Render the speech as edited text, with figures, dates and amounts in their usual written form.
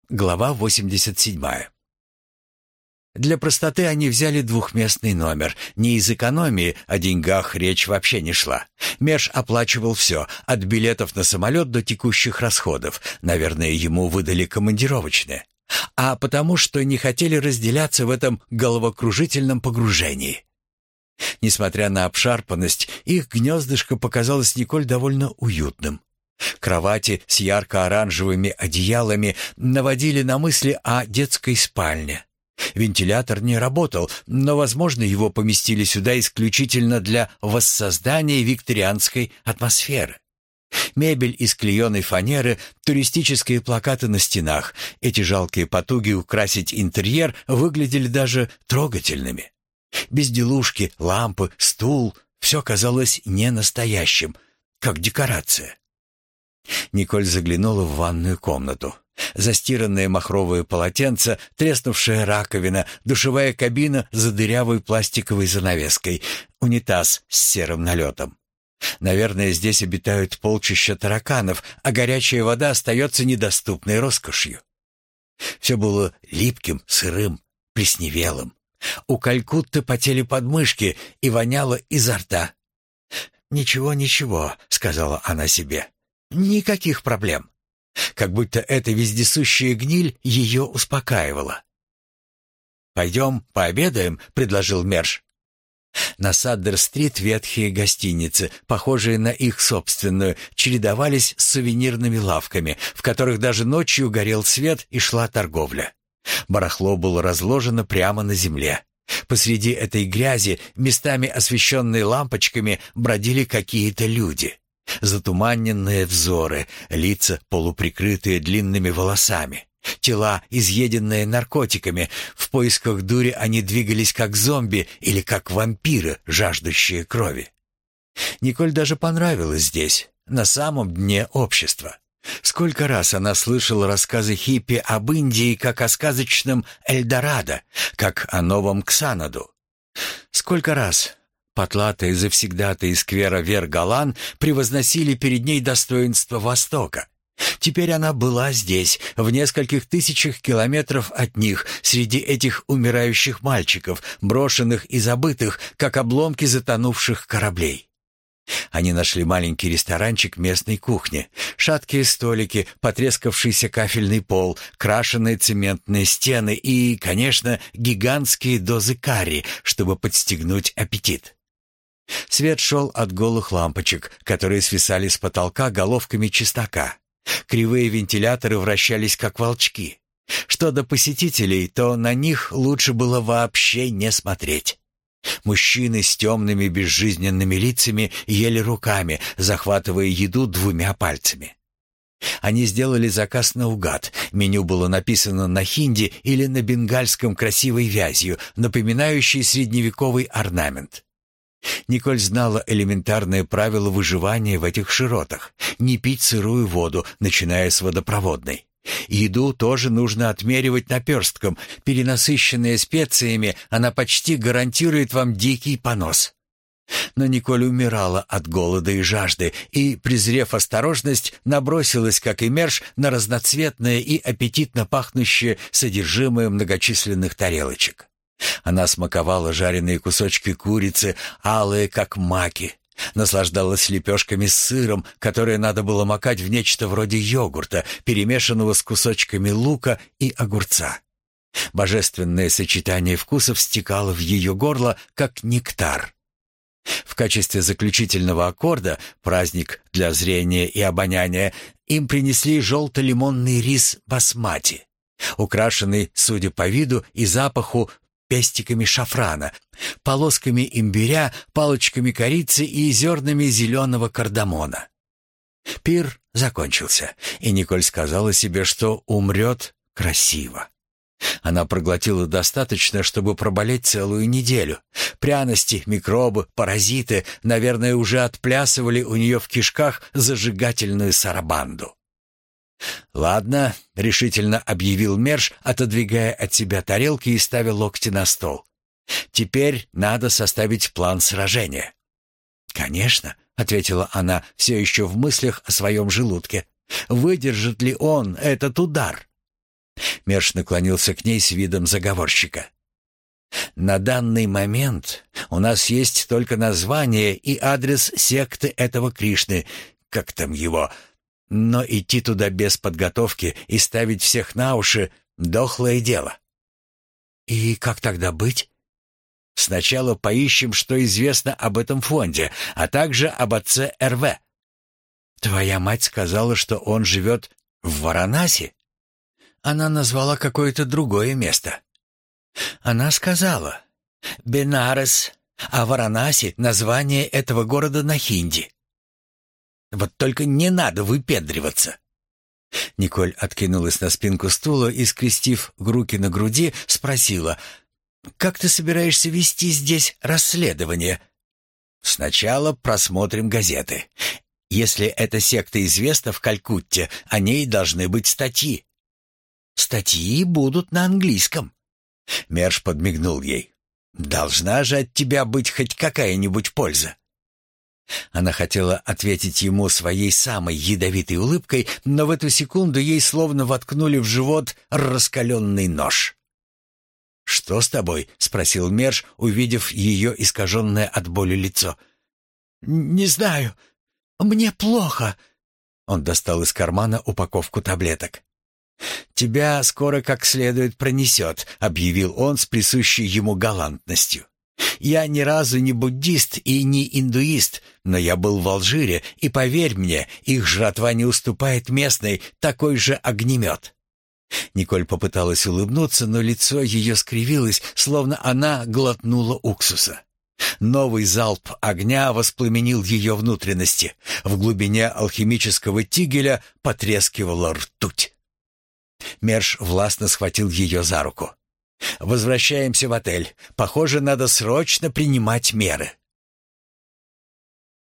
Глава 87. Для простоты они взяли двухместный номер. Не из экономии, о деньгах речь вообще не шла. Мерш оплачивал все, от билетов на самолет до текущих расходов. Наверное, ему выдали командировочные. А потому что не хотели разделяться в этом головокружительном погружении. Несмотря на обшарпанность, их гнездышко показалось Николь довольно уютным. Кровати с ярко-оранжевыми одеялами наводили на мысли о детской спальне. Вентилятор не работал, но, возможно, его поместили сюда исключительно для воссоздания викторианской атмосферы. Мебель из клееной фанеры, туристические плакаты на стенах. Эти жалкие потуги украсить интерьер выглядели даже трогательными. Безделушки, лампы, стул — все казалось ненастоящим, как декорация. Николь заглянула в ванную комнату. Застиранное махровое полотенце, треснувшая раковина, душевая кабина за дырявой пластиковой занавеской, унитаз с серым налетом. Наверное, здесь обитают полчища тараканов, а горячая вода остается недоступной роскошью. Все было липким, сырым, плесневелым. У Калькутты потели подмышки и воняло изо рта. «Ничего, ничего», — сказала она себе. «Никаких проблем». Как будто эта вездесущая гниль ее успокаивала. «Пойдем пообедаем», — предложил Мерш. На Саддер-стрит ветхие гостиницы, похожие на их собственную, чередовались с сувенирными лавками, в которых даже ночью горел свет и шла торговля. Барахло было разложено прямо на земле. Посреди этой грязи, местами освещенной лампочками, бродили какие-то люди. Затуманенные взоры, лица, полуприкрытые длинными волосами, тела, изъеденные наркотиками. В поисках дури они двигались как зомби или как вампиры, жаждущие крови. Николь даже понравилось здесь, на самом дне общества. Сколько раз она слышала рассказы хиппи об Индии как о сказочном Эльдорадо, как о новом Ксанаду. Сколько раз потлатые завсегдатые сквера Вер-Галан превозносили перед ней достоинство Востока. Теперь она была здесь, в нескольких тысячах километров от них, среди этих умирающих мальчиков, брошенных и забытых, как обломки затонувших кораблей. Они нашли маленький ресторанчик местной кухни. Шаткие столики, потрескавшийся кафельный пол, крашеные цементные стены и, конечно, гигантские дозы карри, чтобы подстегнуть аппетит. Свет шел от голых лампочек, которые свисали с потолка головками чеснока. Кривые вентиляторы вращались, как волчки. Что до посетителей, то на них лучше было вообще не смотреть. Мужчины с темными безжизненными лицами ели руками, захватывая еду двумя пальцами. Они сделали заказ наугад. Меню было написано на хинди или на бенгальском красивой вязью, напоминающей средневековый орнамент. Николь знала элементарное правило выживания в этих широтах: не пить сырую воду, начиная с водопроводной. Еду тоже нужно отмеривать наперстком. Перенасыщенная специями, она почти гарантирует вам дикий понос. Но Николь умирала от голода и жажды, и, презрев осторожность, набросилась, как и Мерш, на разноцветное и аппетитно пахнущее содержимое многочисленных тарелочек. Она смаковала жареные кусочки курицы, алые, как маки, наслаждалась лепешками с сыром, которые надо было макать в нечто вроде йогурта, перемешанного с кусочками лука и огурца. Божественное сочетание вкусов стекало в ее горло, как нектар. В качестве заключительного аккорда, праздник для зрения и обоняния, им принесли желто-лимонный рис басмати, украшенный, судя по виду и запаху, пестиками шафрана, полосками имбиря, палочками корицы и зернами зеленого кардамона. Пир закончился, и Николь сказала себе, что умрет красиво. Она проглотила достаточно, чтобы проболеть целую неделю. Пряности, микробы, паразиты, наверное, уже отплясывали у нее в кишках зажигательную сарабанду. «Ладно», — решительно объявил Мерш, отодвигая от себя тарелки и ставя локти на стол. «Теперь надо составить план сражения». «Конечно», — ответила она, все еще в мыслях о своем желудке. «Выдержит ли он этот удар?» Мерш наклонился к ней с видом заговорщика. «На данный момент у нас есть только название и адрес секты этого Кришны, как там его, но идти туда без подготовки и ставить всех на уши — дохлое дело». «И как тогда быть?» «Сначала поищем, что известно об этом фонде, а также об отце РВ». «Твоя мать сказала, что он живет в Варанаси?» Она назвала какое-то другое место. Она сказала «Бенарес», а Варанаси — название этого города на хинди. Вот только не надо выпендриваться. Николь откинулась на спинку стула и, скрестив руки на груди, спросила: «Как ты собираешься вести здесь расследование?» «Сначала просмотрим газеты. Если эта секта известна в Калькутте, о ней должны быть статьи». «Статьи будут на английском». Мерш подмигнул ей. «Должна же от тебя быть хоть какая-нибудь польза». Она хотела ответить ему своей самой ядовитой улыбкой, но в эту секунду ей словно воткнули в живот раскаленный нож. «Что с тобой?» — спросил Мерш, увидев ее искаженное от боли лицо. «Не знаю. Мне плохо». Он достал из кармана упаковку таблеток. «Тебя скоро как следует пронесет», — объявил он с присущей ему галантностью. «Я ни разу не буддист и не индуист, но я был в Алжире, и, поверь мне, их жратва не уступает местной, такой же огнемет». Николь попыталась улыбнуться, но лицо ее скривилось, словно она глотнула уксуса. Новый залп огня воспламенил ее внутренности. В глубине алхимического тигеля потрескивала ртуть. Мерш властно схватил ее за руку. «Возвращаемся в отель. Похоже, надо срочно принимать меры».